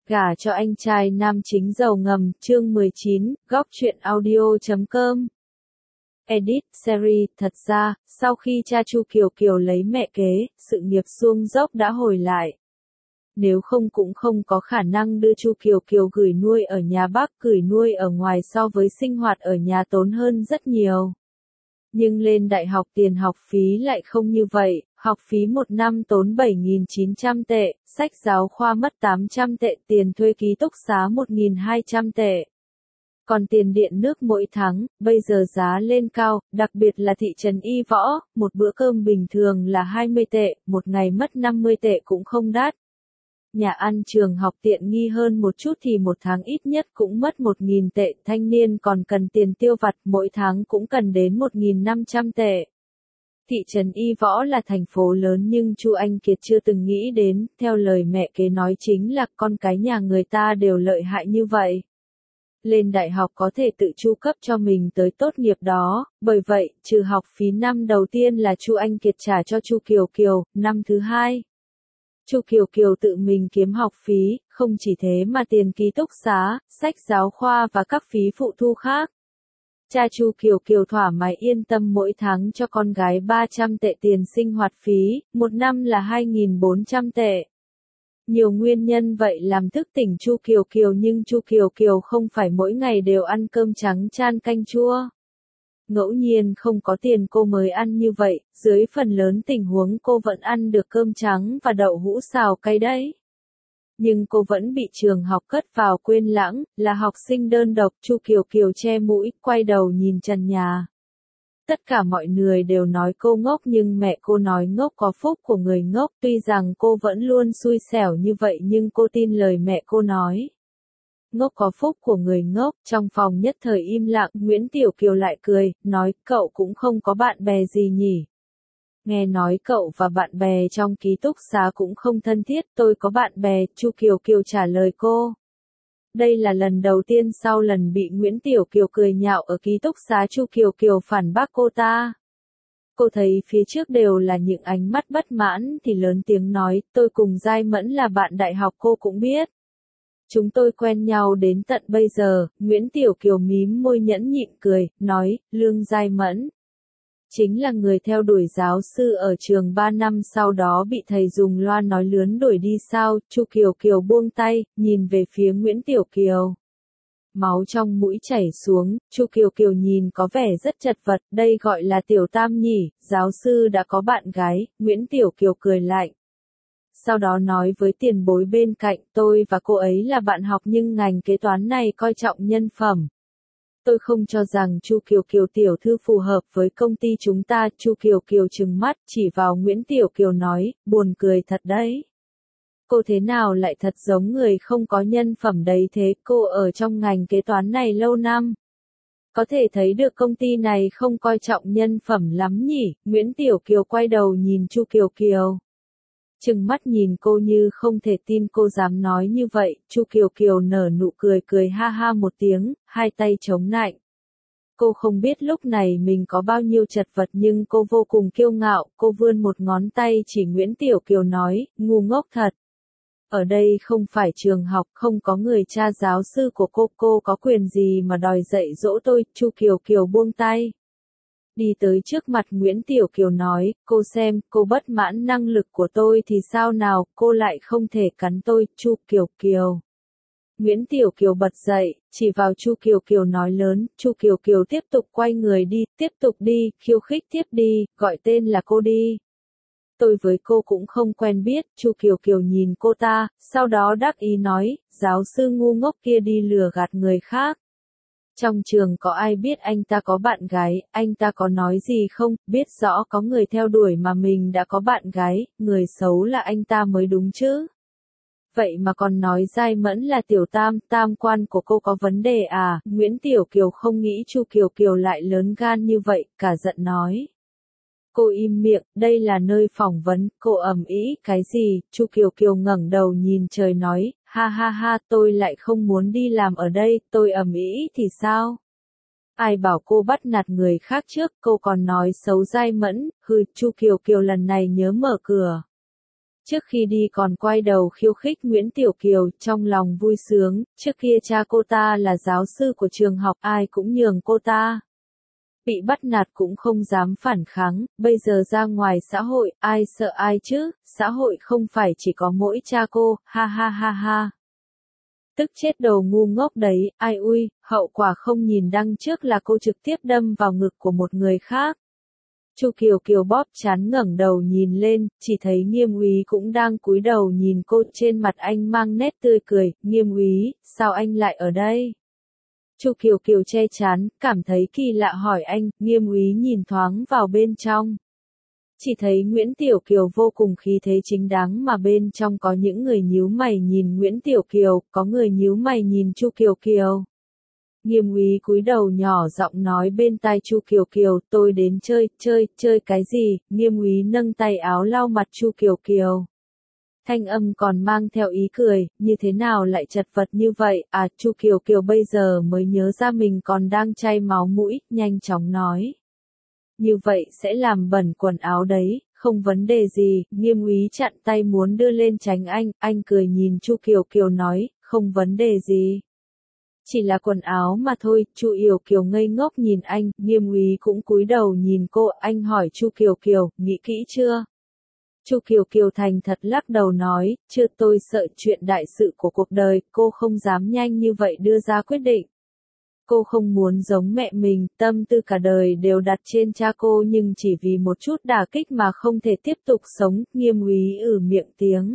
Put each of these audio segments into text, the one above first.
Gả cho anh trai nam chính giàu ngầm, chương 19, góc truyện audio.com. Edit, series, thật ra, sau khi cha Chu Kiều Kiều lấy mẹ kế, sự nghiệp xuông dốc đã hồi lại. Nếu không cũng không có khả năng đưa Chu Kiều Kiều gửi nuôi ở nhà Bắc, gửi nuôi ở ngoài so với sinh hoạt ở nhà tốn hơn rất nhiều. Nhưng lên đại học tiền học phí lại không như vậy, học phí một năm tốn 7.900 tệ, sách giáo khoa mất 800 tệ, tiền thuê ký túc xá 1.200 tệ. Còn tiền điện nước mỗi tháng, bây giờ giá lên cao, đặc biệt là thị trấn Y Võ, một bữa cơm bình thường là 20 tệ, một ngày mất 50 tệ cũng không đắt. Nhà ăn trường học tiện nghi hơn một chút thì một tháng ít nhất cũng mất 1.000 tệ, thanh niên còn cần tiền tiêu vặt, mỗi tháng cũng cần đến 1.500 tệ. Thị trấn Y Võ là thành phố lớn nhưng Chu Anh Kiệt chưa từng nghĩ đến, theo lời mẹ kế nói chính là con cái nhà người ta đều lợi hại như vậy. Lên đại học có thể tự chu cấp cho mình tới tốt nghiệp đó, bởi vậy, trừ học phí năm đầu tiên là Chu Anh Kiệt trả cho Chu Kiều Kiều, năm thứ hai. Chu Kiều Kiều tự mình kiếm học phí, không chỉ thế mà tiền ký túc xá, sách giáo khoa và các phí phụ thu khác. Cha Chu Kiều Kiều thoải mái yên tâm mỗi tháng cho con gái 300 tệ tiền sinh hoạt phí, một năm là 2.400 tệ. Nhiều nguyên nhân vậy làm thức tỉnh Chu Kiều Kiều nhưng Chu Kiều Kiều không phải mỗi ngày đều ăn cơm trắng chan canh chua. Ngẫu nhiên không có tiền cô mới ăn như vậy, dưới phần lớn tình huống cô vẫn ăn được cơm trắng và đậu hũ xào cay đấy. Nhưng cô vẫn bị trường học cất vào quên lãng, là học sinh đơn độc. Chu Kiều Kiều che mũi, quay đầu nhìn trần nhà. Tất cả mọi người đều nói cô ngốc nhưng mẹ cô nói ngốc có phúc của người ngốc, tuy rằng cô vẫn luôn xui xẻo như vậy nhưng cô tin lời mẹ cô nói. Ngốc có phúc của người ngốc, trong phòng nhất thời im lặng, Nguyễn Tiểu Kiều lại cười, nói, cậu cũng không có bạn bè gì nhỉ. Nghe nói cậu và bạn bè trong ký túc xá cũng không thân thiết, tôi có bạn bè, Chu Kiều Kiều trả lời cô. Đây là lần đầu tiên sau lần bị Nguyễn Tiểu Kiều cười nhạo ở ký túc xá Chu Kiều Kiều phản bác cô ta. Cô thấy phía trước đều là những ánh mắt bất mãn thì lớn tiếng nói, tôi cùng Giai Mẫn là bạn đại học cô cũng biết. Chúng tôi quen nhau đến tận bây giờ, Nguyễn Tiểu Kiều mím môi nhẫn nhịn cười, nói, Lương Giai Mẫn. Chính là người theo đuổi giáo sư ở trường 3 năm sau đó bị thầy dùng loa nói lướn đuổi đi sao, Chu Kiều Kiều buông tay, nhìn về phía Nguyễn Tiểu Kiều. Máu trong mũi chảy xuống, Chu Kiều Kiều nhìn có vẻ rất chật vật, đây gọi là tiểu tam nhỉ, giáo sư đã có bạn gái, Nguyễn Tiểu Kiều cười lạnh. Sau đó nói với tiền bối bên cạnh, tôi và cô ấy là bạn học nhưng ngành kế toán này coi trọng nhân phẩm. Tôi không cho rằng Chu Kiều Kiều tiểu thư phù hợp với công ty chúng ta. Chu Kiều Kiều trừng mắt, chỉ vào Nguyễn Tiểu Kiều nói, buồn cười thật đấy. Cô thế nào lại thật giống người không có nhân phẩm đấy thế, cô ở trong ngành kế toán này lâu năm. Có thể thấy được công ty này không coi trọng nhân phẩm lắm nhỉ, Nguyễn Tiểu Kiều quay đầu nhìn Chu Kiều Kiều. Trừng mắt nhìn cô như không thể tin cô dám nói như vậy, Chu Kiều Kiều nở nụ cười cười ha ha một tiếng, hai tay chống nạnh. Cô không biết lúc này mình có bao nhiêu chật vật nhưng cô vô cùng kiêu ngạo, cô vươn một ngón tay chỉ Nguyễn Tiểu Kiều nói, ngu ngốc thật. Ở đây không phải trường học, không có người cha giáo sư của cô có quyền gì mà đòi dạy dỗ tôi, Chu Kiều Kiều buông tay. Đi tới trước mặt Nguyễn Tiểu Kiều nói, cô xem, cô bất mãn năng lực của tôi thì sao nào, cô lại không thể cắn tôi, Chu Kiều Kiều. Nguyễn Tiểu Kiều bật dậy, chỉ vào Chu Kiều Kiều nói lớn, Chu Kiều Kiều tiếp tục quay người đi, tiếp tục đi, khiêu khích tiếp đi, gọi tên là cô đi. Tôi với cô cũng không quen biết, Chu Kiều Kiều nhìn cô ta, sau đó đắc ý nói, giáo sư ngu ngốc kia đi lừa gạt người khác. Trong trường có ai biết anh ta có bạn gái, anh ta có nói gì không, biết rõ có người theo đuổi mà mình đã có bạn gái, người xấu là anh ta mới đúng chứ. Vậy mà còn nói Giai Mẫn là tiểu tam, tam quan của cô có vấn đề à, Nguyễn Tiểu Kiều không nghĩ Chu Kiều Kiều lại lớn gan như vậy, cả giận nói. Cô im miệng, đây là nơi phỏng vấn, cô ầm ĩ cái gì, Chu Kiều Kiều ngẩng đầu nhìn trời nói, ha ha ha, tôi lại không muốn đi làm ở đây, tôi ầm ĩ thì sao? Ai bảo cô bắt nạt người khác trước, cô còn nói xấu Giai Mẫn, hừ, Chu Kiều Kiều lần này nhớ mở cửa. Trước khi đi còn quay đầu khiêu khích Nguyễn Tiểu Kiều, trong lòng vui sướng, trước kia cha cô ta là giáo sư của trường học, ai cũng nhường cô ta. Bị bắt nạt cũng không dám phản kháng, bây giờ ra ngoài xã hội, ai sợ ai chứ, xã hội không phải chỉ có mỗi cha cô, ha ha ha ha. Tức chết đầu ngu ngốc đấy, ai ui, hậu quả không nhìn đăng trước là cô trực tiếp đâm vào ngực của một người khác. Chu Kiều Kiều bóp trán ngẩng đầu nhìn lên, chỉ thấy Nghiêm úy cũng đang cúi đầu nhìn cô, trên mặt anh mang nét tươi cười, Nghiêm úy, sao anh lại ở đây? Chu Kiều Kiều che trán, cảm thấy kỳ lạ hỏi anh, Nghiêm úy nhìn thoáng vào bên trong. Chỉ thấy Nguyễn Tiểu Kiều vô cùng khí thế chính đáng mà bên trong có những người nhíu mày nhìn Nguyễn Tiểu Kiều, có người nhíu mày nhìn Chu Kiều Kiều. Nghiêm úy cúi đầu nhỏ giọng nói bên tai Chu Kiều Kiều, tôi đến chơi cái gì? Nghiêm úy nâng tay áo lau mặt Chu Kiều Kiều. Thanh âm còn mang theo ý cười, như thế nào lại chật vật như vậy? À, Chu Kiều Kiều bây giờ mới nhớ ra mình còn đang chảy máu mũi, nhanh chóng nói. Như vậy sẽ làm bẩn quần áo đấy, không vấn đề gì. Nghiêm úy chặn tay muốn đưa lên tránh anh cười nhìn Chu Kiều Kiều nói, không vấn đề gì. Chỉ là quần áo mà thôi. Chu Kiều Kiều ngây ngốc nhìn anh, Nghiêm úy cũng cúi đầu nhìn cô, anh hỏi Chu Kiều Kiều, nghĩ kỹ chưa? Chu Kiều Kiều thành thật lắc đầu nói, chưa, tôi sợ chuyện đại sự của cuộc đời, cô không dám nhanh như vậy đưa ra quyết định. Cô không muốn giống mẹ mình, tâm tư cả đời đều đặt trên cha cô nhưng chỉ vì một chút đả kích mà không thể tiếp tục sống. Nghiêm úy miệng tiếng.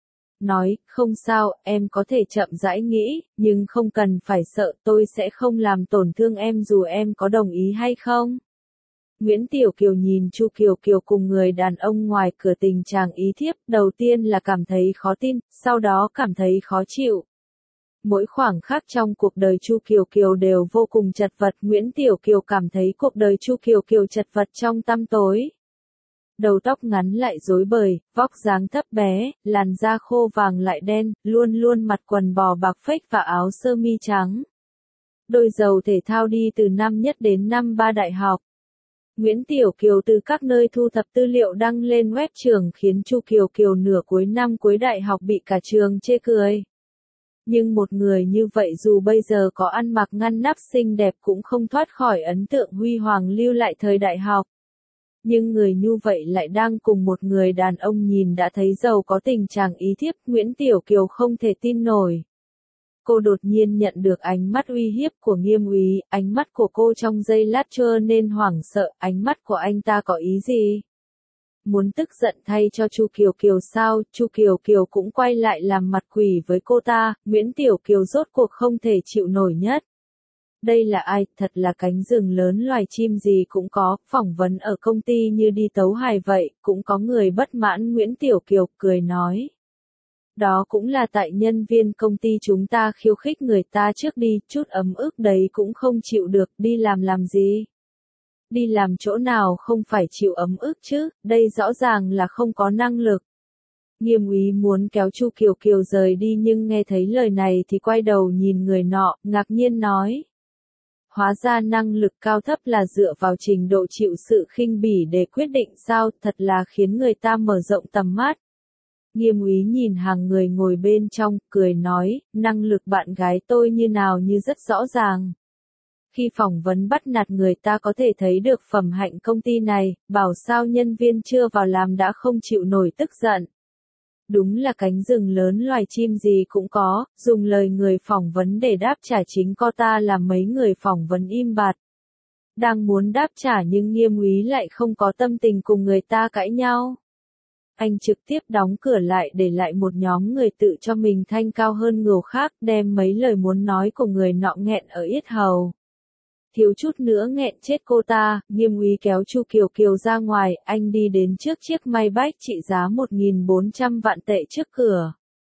Nói, không sao, em có thể chậm rãi nghĩ, nhưng không cần phải sợ, tôi sẽ không làm tổn thương em dù em có đồng ý hay không. Nguyễn Tiểu Kiều nhìn Chu Kiều Kiều cùng người đàn ông ngoài cửa tình trạng ý thiếp, đầu tiên là cảm thấy khó tin, sau đó cảm thấy khó chịu. Mỗi khoảng khắc trong cuộc đời Chu Kiều Kiều đều vô cùng chật vật, Nguyễn Tiểu Kiều cảm thấy cuộc đời Chu Kiều Kiều chật vật trong tăm tối. Đầu tóc ngắn lại rối bời, vóc dáng thấp bé, làn da khô vàng lại đen, luôn luôn mặc quần bò bạc phết và áo sơ mi trắng. Đôi giày thể thao đi từ năm nhất đến năm ba đại học. Nguyễn Tiểu Kiều từ các nơi thu thập tư liệu đăng lên web trường khiến Chu Kiều Kiều nửa cuối năm cuối đại học bị cả trường chê cười. Nhưng một người như vậy dù bây giờ có ăn mặc ngăn nắp xinh đẹp cũng không thoát khỏi ấn tượng huy hoàng lưu lại thời đại học. Nhưng người như vậy lại đang cùng một người đàn ông nhìn đã thấy giàu có tình trạng ý thiếp, Nguyễn Tiểu Kiều không thể tin nổi. Cô đột nhiên nhận được ánh mắt uy hiếp của Nghiêm úy, ánh mắt của cô trong giây lát trở nên hoảng sợ, ánh mắt của anh ta có ý gì? Muốn tức giận thay cho Chu Kiều Kiều sao? Chu Kiều Kiều cũng quay lại làm mặt quỷ với cô ta, Nguyễn Tiểu Kiều rốt cuộc không thể chịu nổi nhất. Đây là ai? Thật là cánh rừng lớn loài chim gì cũng có, phỏng vấn ở công ty như đi tấu hài vậy, cũng có người bất mãn. Nguyễn Tiểu Kiều cười nói. Đó cũng là tại nhân viên công ty chúng ta khiêu khích người ta trước đi, chút ấm ức đấy cũng không chịu được, đi làm gì? Đi làm chỗ nào không phải chịu ấm ức chứ, đây rõ ràng là không có năng lực. Nghiêm úy muốn kéo Chu Kiều Kiều rời đi nhưng nghe thấy lời này thì quay đầu nhìn người nọ, ngạc nhiên nói. Hóa ra năng lực cao thấp là dựa vào trình độ chịu sự khinh bỉ để quyết định sao, thật là khiến người ta mở rộng tầm mắt. Nghiêm úy nhìn hàng người ngồi bên trong, cười nói, năng lực bạn gái tôi như nào như rất rõ ràng. Khi phỏng vấn bắt nạt người ta có thể thấy được phẩm hạnh công ty này, bảo sao nhân viên chưa vào làm đã không chịu nổi tức giận. Đúng là cánh rừng lớn loài chim gì cũng có, dùng lời người phỏng vấn để đáp trả chính cô ta làm mấy người phỏng vấn im bặt. Đang muốn đáp trả nhưng Nghiêm úy lại không có tâm tình cùng người ta cãi nhau. Anh trực tiếp đóng cửa lại để lại một nhóm người tự cho mình thanh cao hơn người khác, đem mấy lời muốn nói của người nọ nghẹn ở yết hầu. Thiếu chút nữa nghẹn chết cô ta, Nghiêm úy kéo Chu Kiều Kiều ra ngoài, anh đi đến trước chiếc Maybach trị giá 1.400 vạn tệ trước cửa.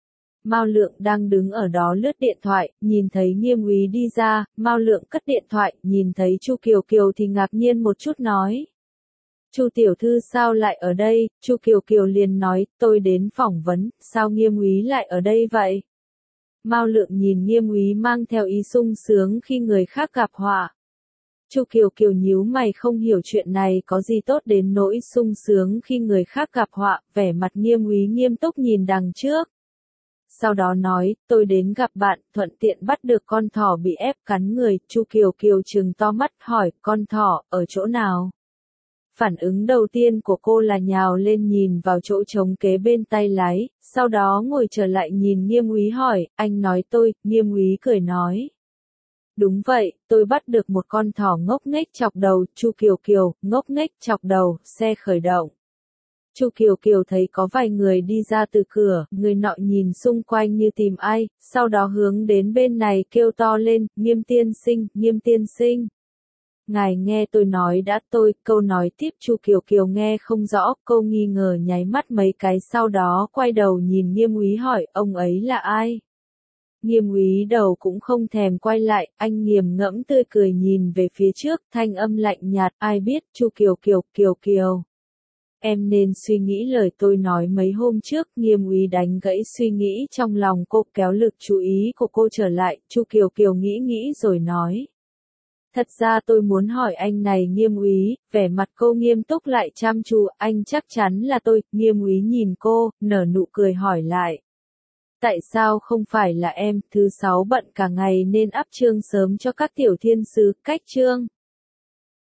Mao Lượng đang đứng ở đó lướt điện thoại, nhìn thấy Nghiêm úy đi ra, Mao Lượng cất điện thoại, nhìn thấy Chu Kiều Kiều thì ngạc nhiên một chút nói. Chu tiểu thư sao lại ở đây? Chu Kiều Kiều liền nói, tôi đến phỏng vấn, sao Nghiêm úy lại ở đây vậy? Mao Lượng nhìn Nghiêm úy mang theo ý sung sướng khi người khác gặp họa. Chu Kiều Kiều nhíu mày không hiểu chuyện này có gì tốt đến nỗi sung sướng khi người khác gặp họa, vẻ mặt Nghiêm Úy nghiêm túc nhìn đằng trước. Sau đó nói, tôi đến gặp bạn, thuận tiện bắt được con thỏ bị ép cắn người, Chu Kiều Kiều trừng to mắt hỏi, con thỏ, ở chỗ nào? Phản ứng đầu tiên của cô là nhào lên nhìn vào chỗ trống kế bên tay lái, sau đó ngồi trở lại nhìn Nghiêm Úy hỏi, anh nói tôi, Nghiêm Úy cười nói. Đúng vậy, tôi bắt được một con thỏ ngốc nghếch chọc đầu, Chu Kiều Kiều, ngốc nghếch chọc đầu, xe khởi động. Chu Kiều Kiều thấy có vài người đi ra từ cửa, người nọ nhìn xung quanh như tìm ai, sau đó hướng đến bên này kêu to lên, Nghiêm tiên sinh, Nghiêm tiên sinh. Ngài nghe tôi nói đã câu nói tiếp Chu Kiều Kiều nghe không rõ, cô nghi ngờ nháy mắt mấy cái sau đó quay đầu nhìn Nghiêm Úy hỏi, ông ấy là ai? Nghiêm Úy đầu cũng không thèm quay lại, anh nghiền ngẫm tươi cười nhìn về phía trước, thanh âm lạnh nhạt, ai biết, Chu Kiều Kiều, Kiều Kiều. Em nên suy nghĩ lời tôi nói mấy hôm trước, Nghiêm Úy đánh gãy suy nghĩ trong lòng cô, kéo lực chú ý của cô trở lại, Chu Kiều Kiều nghĩ rồi nói. Thật ra tôi muốn hỏi anh này Nghiêm Úy, vẻ mặt cô nghiêm túc lại chăm chú, anh chắc chắn là tôi, Nghiêm Úy nhìn cô, nở nụ cười hỏi lại. Tại sao không phải là em, thứ sáu bận cả ngày nên áp chương sớm cho các tiểu thiên sứ, cách chương.